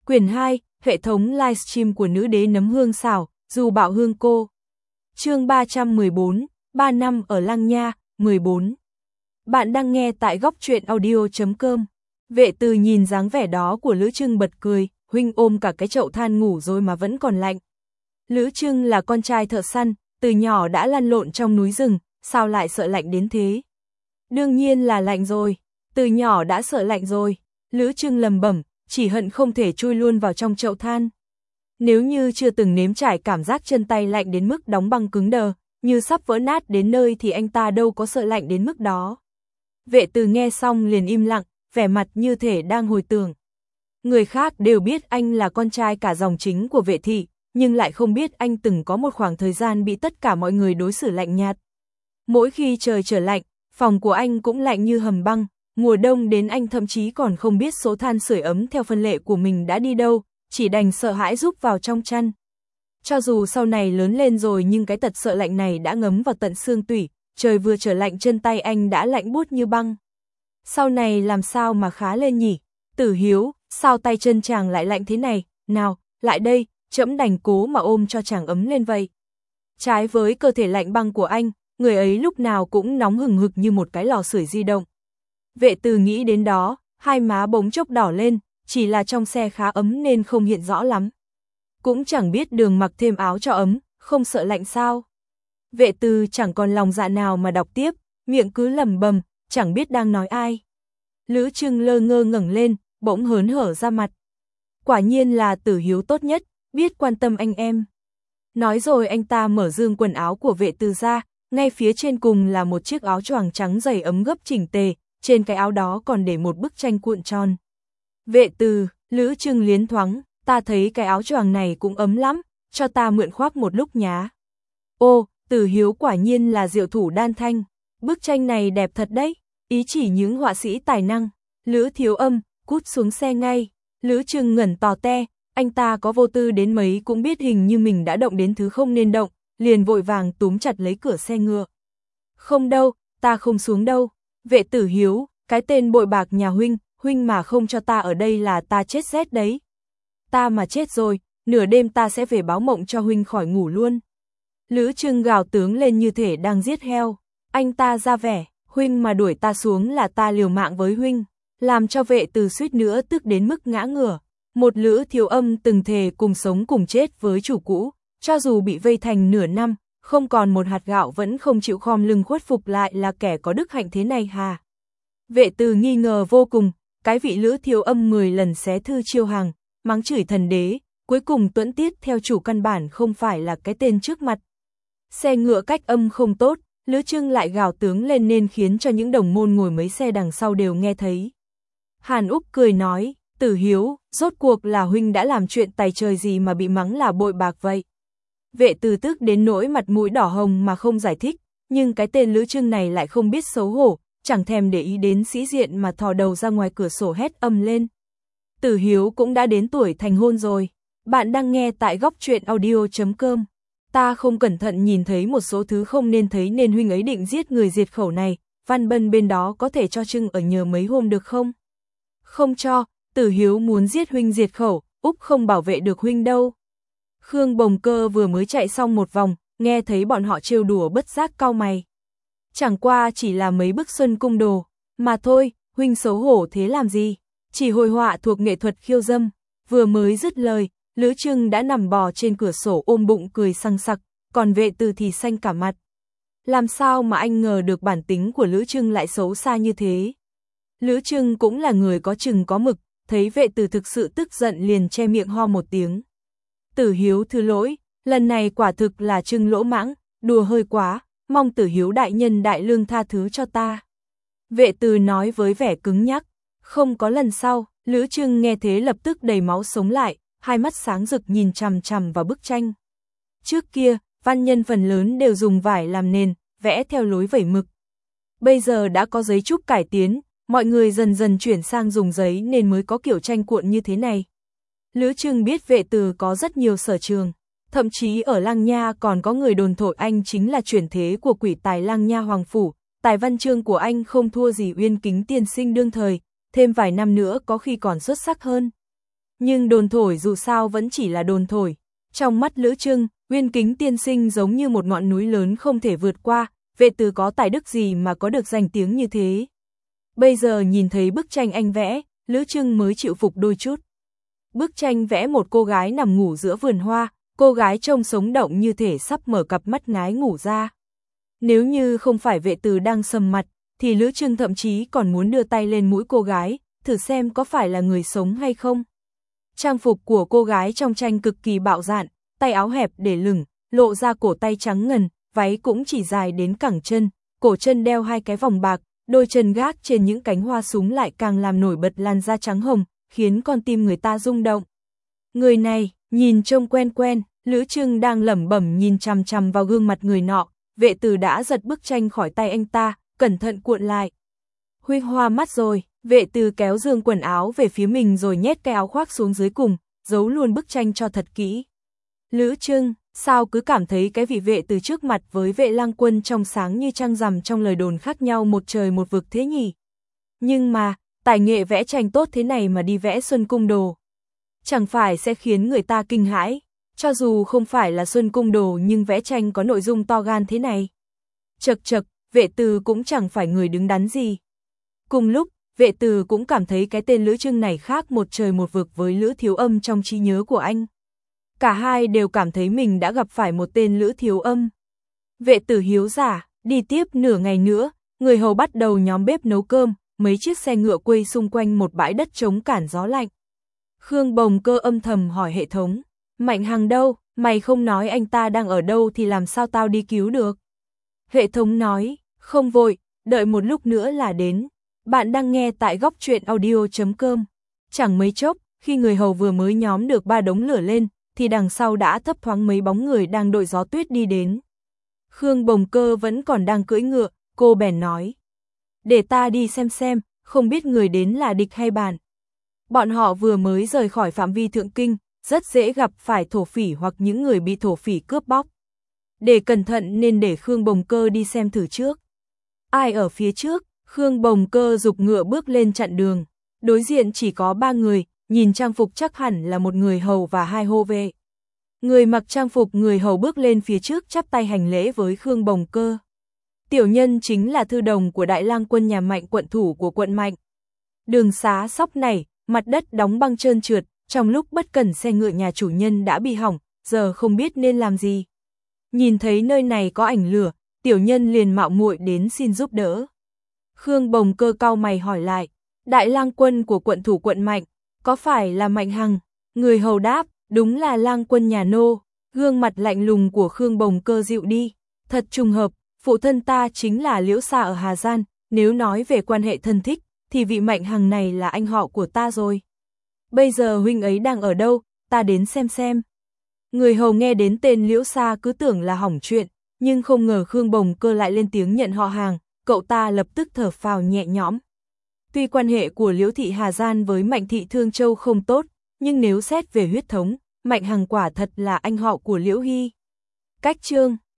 Quyển 2, hệ thống livestream của nữ đế nấm hương xảo, dù bạo hương cô. Chương 314, 3 năm ở Lăng Nha, 14. Bạn đang nghe tại góc truyện audio.com. Vệ Từ nhìn dáng vẻ đó của Lữ Trưng bật cười, huynh ôm cả cái chậu than ngủ rồi mà vẫn còn lạnh. Lữ Trưng là con trai thợ săn, từ nhỏ đã lăn lộn trong núi rừng, sao lại sợ lạnh đến thế? Đương nhiên là lạnh rồi, từ nhỏ đã sợ lạnh rồi. Lữ Trưng lầm bẩm, chỉ hận không thể chui luôn vào trong chậu than. Nếu như chưa từng nếm trải cảm giác chân tay lạnh đến mức đóng băng cứng đờ, như sắp vỡ nát đến nơi thì anh ta đâu có sợ lạnh đến mức đó. Vệ Từ nghe xong liền im lặng, vẻ mặt như thể đang hồi tưởng. Người khác đều biết anh là con trai cả dòng chính của Vệ thị, nhưng lại không biết anh từng có một khoảng thời gian bị tất cả mọi người đối xử lạnh nhạt. Mỗi khi trời trở lạnh, phòng của anh cũng lạnh như hầm băng, mùa đông đến anh thậm chí còn không biết số than sưởi ấm theo phân lệ của mình đã đi đâu, chỉ đành sợ hãi rúc vào trong chăn. Cho dù sau này lớn lên rồi nhưng cái tật sợ lạnh này đã ngấm vào tận xương tủy, trời vừa trở lạnh chân tay anh đã lạnh buốt như băng. Sau này làm sao mà khá lên nhỉ? Tử Hiếu, sao tay chân chàng lại lạnh thế này? Nào, lại đây, trẫm đành cố mà ôm cho chàng ấm lên vậy. Trái với cơ thể lạnh băng của anh, người ấy lúc nào cũng nóng hừng hực như một cái lò sưởi di động. Vệ Từ nghĩ đến đó, hai má bỗng chốc đỏ lên, chỉ là trong xe khá ấm nên không hiện rõ lắm. Cũng chẳng biết Đường mặc thêm áo cho ấm, không sợ lạnh sao. Vệ Từ chẳng còn lòng dạ nào mà đọc tiếp, miệng cứ lẩm bẩm, chẳng biết đang nói ai. Lữ Trưng lơ ngơ ngẩng lên, bỗng hớn hở ra mặt. Quả nhiên là Tử Hiếu tốt nhất, biết quan tâm anh em. Nói rồi anh ta mở dương quần áo của Vệ Từ ra, ngay phía trên cùng là một chiếc áo choàng trắng dày ấm gấp chỉnh tề, trên cái áo đó còn để một bức tranh cuộn tròn. Vệ Từ, Lữ Trưng liến thoáng, ta thấy cái áo choàng này cũng ấm lắm, cho ta mượn khoác một lúc nhá. Ô, Tử Hiếu quả nhiên là diệu thủ đan thanh, bức tranh này đẹp thật đấy, ý chỉ những họa sĩ tài năng. Lữ Thiếu Âm, cút xuống xe ngay. Lữ Trưng ngẩn tò te, anh ta có vô tư đến mấy cũng biết hình như mình đã động đến thứ không nên động, liền vội vàng túm chặt lấy cửa xe ngựa. Không đâu, ta không xuống đâu. Vệ Tử Hiếu, cái tên bội bạc nhà huynh mà không cho ta ở đây là ta chết rét đấy. Ta mà chết rồi, nửa đêm ta sẽ về báo mộng cho huynh khỏi ngủ luôn. Lữ Trưng gào tướng lên như thể đang giết heo. Anh ta ra vẻ, huynh mà đuổi ta xuống là ta liều mạng với huynh, làm cho Vệ Từ suýt nữa tức đến mức ngã ngửa. Một Lữ Thiếu Âm từng thề cùng sống cùng chết với chủ cũ, cho dù bị vây thành nửa năm, không còn một hạt gạo vẫn không chịu khom lưng khuất phục lại là kẻ có đức hạnh thế này hà. Vệ Từ nghi ngờ vô cùng, cái vị Lữ Thiếu Âm 10 lần xé thư chiêu hàng, mắng chửi thần đế, cuối cùng tuẫn tiết theo chủ căn bản không phải là cái tên trước mặt. Xe ngựa cách âm không tốt, Lữ Trưng lại gào tướng lên nên khiến cho những đồng môn ngồi mấy xe đằng sau đều nghe thấy. Hàn Úc cười nói, Tử Hiếu, rốt cuộc là huynh đã làm chuyện tày trời gì mà bị mắng là bội bạc vậy? Vệ Từ tức đến nỗi mặt mũi đỏ hồng mà không giải thích, nhưng cái tên Lữ Trưng này lại không biết xấu hổ, chẳng thèm để ý đến sĩ diện mà thò đầu ra ngoài cửa sổ hét ầm lên. Tử Hiếu cũng đã đến tuổi thành hôn rồi. Bạn đang nghe tại góc truyện audio.com. Ta không cẩn thận nhìn thấy một số thứ không nên thấy nên huynh ấy định giết người diệt khẩu này, Văn Bân bên đó có thể cho Trưng ở nhờ mấy hôm được không? Không cho, Tử Hiếu muốn giết huynh diệt khẩu, Úc không bảo vệ được huynh đâu. Khương Bồng Cơ vừa mới chạy xong một vòng, nghe thấy bọn họ trêu đùa bất giác cau mày. Chẳng qua chỉ là mấy bức xuân cung đồ, mà thôi, huynh xấu hổ thế làm gì? Chỉ hội họa thuộc nghệ thuật khiêu dâm. Vừa mới dứt lời, Lữ Trưng đã nằm bò trên cửa sổ ôm bụng cười sằng sặc, còn Vệ Từ thì xanh cả mặt. Làm sao mà anh ngờ được bản tính của Lữ Trưng lại xấu xa như thế? Lữ Trưng cũng là người có chừng có mực, thấy Vệ Từ thực sự tức giận liền che miệng ho một tiếng. Tử Hiếu thứ lỗi, lần này quả thực là Trưng lỗ mãng, đùa hơi quá, mong Tử Hiếu đại nhân đại lương tha thứ cho ta. Vệ Từ nói với vẻ cứng nhắc, không có lần sau. Lữ Trưng nghe thế lập tức đầy máu sống lại, hai mắt sáng rực nhìn chằm chằm vào bức tranh. Trước kia, văn nhân phần lớn đều dùng vải làm nền, vẽ theo lối vẩy mực. Bây giờ đã có giấy trúc cải tiến, mọi người dần dần chuyển sang dùng giấy nên mới có kiểu tranh cuộn như thế này. Lữ Trưng biết Vệ Từ có rất nhiều sở trường, thậm chí ở Lăng Nha còn có người đồn thổi anh chính là chuyển thế của quỷ tài Lăng Nha Hoàng Phủ, tài văn chương của anh không thua gì Uyên Kính tiên sinh đương thời, thêm vài năm nữa có khi còn xuất sắc hơn. Nhưng đồn thổi dù sao vẫn chỉ là đồn thổi. Trong mắt Lữ Trưng, Uyên Kính tiên sinh giống như một ngọn núi lớn không thể vượt qua, Vệ Từ có tài đức gì mà có được danh tiếng như thế. Bây giờ nhìn thấy bức tranh anh vẽ, Lữ Trưng mới chịu phục đôi chút. Bức tranh vẽ một cô gái nằm ngủ giữa vườn hoa, cô gái trông sống động như thể sắp mở cặp mắt ngái ngủ ra. Nếu như không phải Vệ Từ đang sầm mặt, thì Lữ Trưng thậm chí còn muốn đưa tay lên mũi cô gái, thử xem có phải là người sống hay không. Trang phục của cô gái trong tranh cực kỳ bạo dạn, tay áo hẹp để lửng, lộ ra cổ tay trắng ngần, váy cũng chỉ dài đến cẳng chân, cổ chân đeo 2 cái vòng bạc, đôi chân gác trên những cánh hoa súng lại càng làm nổi bật làn da trắng hồng, khiến con tim người ta rung động. Người này, nhìn trông quen quen, Lữ Trưng đang lẩm bẩm nhìn chằm chằm vào gương mặt người nọ, Vệ Từ đã giật bức tranh khỏi tay anh ta, cẩn thận cuộn lại. Huy hoa mắt rồi, Vệ Từ kéo giường quần áo về phía mình rồi nhét cái áo khoác xuống dưới cùng, giấu luôn bức tranh cho thật kỹ. Lữ Trưng, sao cứ cảm thấy cái vị Vệ Từ trước mặt với Vệ Lang Quân trong sáng như trăng rằm trong lời đồn khác nhau một trời một vực thế nhỉ? Nhưng mà, tài nghệ vẽ tranh tốt thế này mà đi vẽ Xuân Cung Đồ, chẳng phải sẽ khiến người ta kinh hãi, cho dù không phải là Xuân Cung Đồ nhưng vẽ tranh có nội dung to gan thế này. Chậc chậc, Vệ Từ cũng chẳng phải người đứng đắn gì. Cùng lúc, Vệ Từ cũng cảm thấy cái tên Lữ Trưng này khác một trời một vực với Lữ Thiếu Âm trong trí nhớ của anh. Cả hai đều cảm thấy mình đã gặp phải một tên Lữ Thiếu Âm. Vệ Từ hiếu giả, đi tiếp nửa ngày nữa, người hầu bắt đầu nhóm bếp nấu cơm, mấy chiếc xe ngựa quay xung quanh một bãi đất trống cản gió lạnh. Khương Bồng Cơ âm thầm hỏi hệ thống, Mạnh Hằng đâu, mày không nói anh ta đang ở đâu thì làm sao tao đi cứu được? Hệ thống nói, không vội, đợi một lúc nữa là đến. Bạn đang nghe tại góc truyện audio.com. Chẳng mấy chốc, khi người hầu vừa mới nhóm được 3 đống lửa lên, thì đằng sau đã thấp thoáng mấy bóng người đang đội gió tuyết đi đến. Khương Bồng Cơ vẫn còn đang cưỡi ngựa, cô bèn nói. Để ta đi xem, không biết người đến là địch hay bạn. Bọn họ vừa mới rời khỏi phạm vi thượng kinh, rất dễ gặp phải thổ phỉ hoặc những người bị thổ phỉ cướp bóc. Để cẩn thận nên để Khương Bồng Cơ đi xem thử trước. Ai ở phía trước? Khương Bồng Cơ giục ngựa bước lên chặn đường. Đối diện chỉ có 3 người, nhìn trang phục chắc hẳn là một người hầu và 2 hộ vệ. Người mặc trang phục người hầu bước lên phía trước chắp tay hành lễ với Khương Bồng Cơ. Tiểu nhân chính là thư đồng của Đại Lang Quân nhà Mạnh, quận thủ của quận Mạnh. Đường xá sóc này, mặt đất đóng băng trơn trượt, trong lúc bất cẩn xe ngựa nhà chủ nhân đã bị hỏng, giờ không biết nên làm gì. Nhìn thấy nơi này có ảnh lửa, tiểu nhân liền mạo muội đến xin giúp đỡ. Khương Bồng Cơ cau mày hỏi lại, Đại Lang Quân của quận thủ quận Mạnh, có phải là Mạnh Hằng? Người hầu đáp, đúng là Lang Quân nhà nô. Gương mặt lạnh lùng của Khương Bồng Cơ dịu đi, thật trùng hợp, phụ thân ta chính là Liễu Sa ở Hà Gian, nếu nói về quan hệ thân thích, thì vị Mạnh Hằng này là anh họ của ta rồi. Bây giờ huynh ấy đang ở đâu, ta đến xem. Người hầu nghe đến tên Liễu Sa cứ tưởng là hỏng chuyện, nhưng không ngờ Khương Bồng Cơ lại lên tiếng nhận họ hàng, cậu ta lập tức thở phào nhẹ nhõm. Tuy quan hệ của Liễu thị Hà Gian với Mạnh thị Thương Châu không tốt, nhưng nếu xét về huyết thống, Mạnh Hằng quả thật là anh họ của Liễu Hy. Cách chương